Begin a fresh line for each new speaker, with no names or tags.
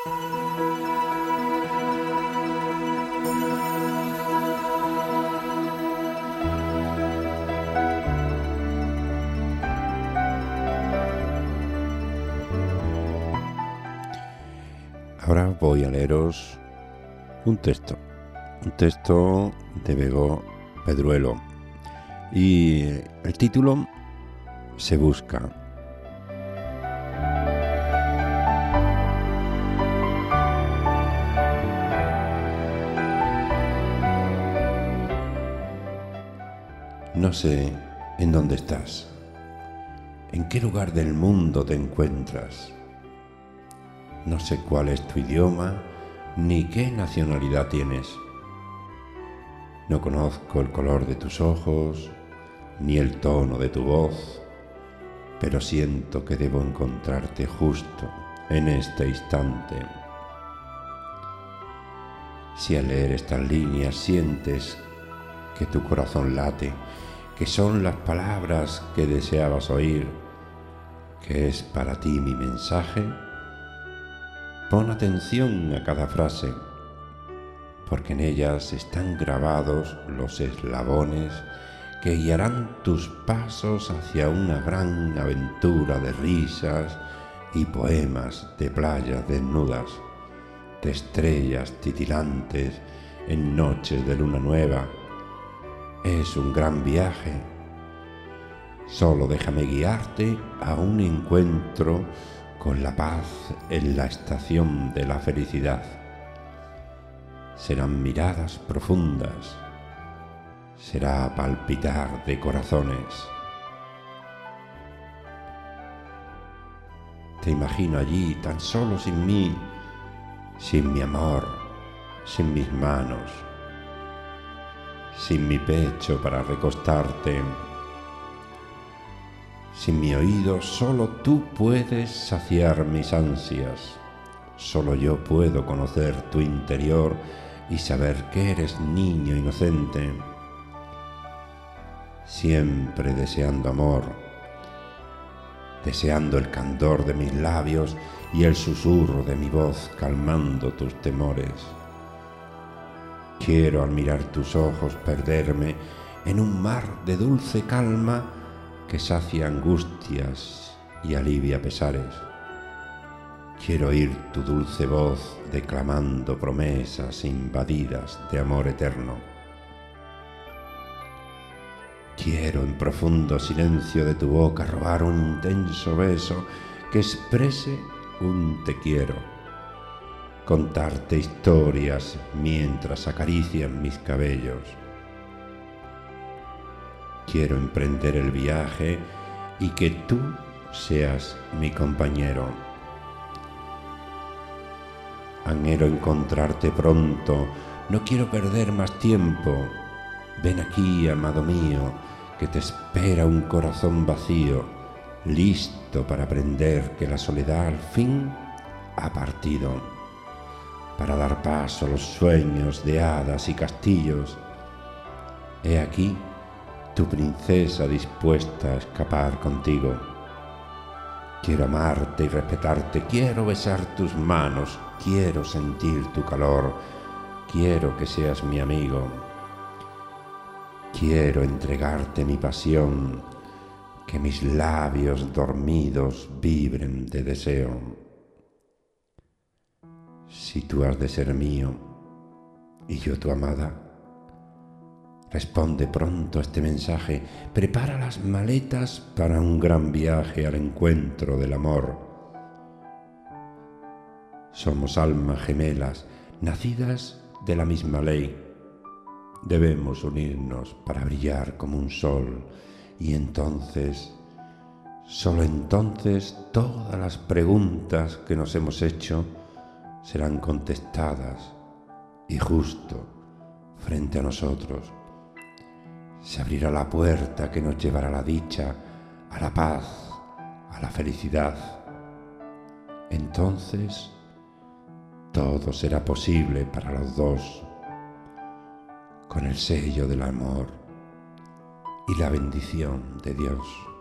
Ahora voy a leeros un texto de Bego Pedruelo, y el título Se busca. No sé en dónde estás, en qué lugar del mundo te encuentras. No sé cuál es tu idioma, ni qué nacionalidad tienes. No conozco el color de tus ojos, ni el tono de tu voz, pero siento que debo encontrarte justo en este instante. Si al leer estas líneas sientes que tu corazón late, que son las palabras que deseabas oír, que es para ti mi mensaje, pon atención a cada frase, porque en ellas están grabados los eslabones que guiarán tus pasos hacia una gran aventura de risas y poemas de playas desnudas, de estrellas titilantes en noches de luna nueva. Es un gran viaje. Solo déjame guiarte a un encuentro con la paz en la estación de la felicidad. Serán miradas profundas, será palpitar de corazones. Te imagino allí tan solo sin mí, sin mi amor, sin mis manos, sin mi pecho para recostarte. Sin mi oído, solo tú puedes saciar mis ansias. Solo yo puedo conocer tu interior y saber que eres niño inocente, siempre deseando amor, deseando el candor de mis labios y el susurro de mi voz calmando tus temores. Quiero al mirar tus ojos perderme en un mar de dulce calma que sacia angustias y alivia pesares. Quiero oír tu dulce voz declamando promesas invadidas de amor eterno. Quiero en profundo silencio de tu boca robar un intenso beso que exprese un te quiero, contarte historias mientras acarician mis cabellos. Quiero emprender el viaje y que tú seas mi compañero. Anhelo encontrarte pronto, no quiero perder más tiempo. Ven aquí, amado mío, que te espera un corazón vacío, listo para aprender que la soledad al fin ha partido, para dar paso a los sueños de hadas y castillos. He aquí tu princesa dispuesta a escapar contigo. Quiero amarte y respetarte, quiero besar tus manos, quiero sentir tu calor, quiero que seas mi amigo. Quiero entregarte mi pasión, que mis labios dormidos vibren de deseo. Si tú has de ser mío y yo tu amada, responde pronto a este mensaje, prepara las maletas para un gran viaje al encuentro del amor. Somos almas gemelas, nacidas de la misma ley. Debemos unirnos para brillar como un sol, y entonces, solo entonces, todas las preguntas que nos hemos hecho serán contestadas, y justo frente a nosotros se abrirá la puerta que nos llevará a la dicha, a la paz, a la felicidad. Entonces, todo será posible para los dos, con el sello del amor y la bendición de Dios.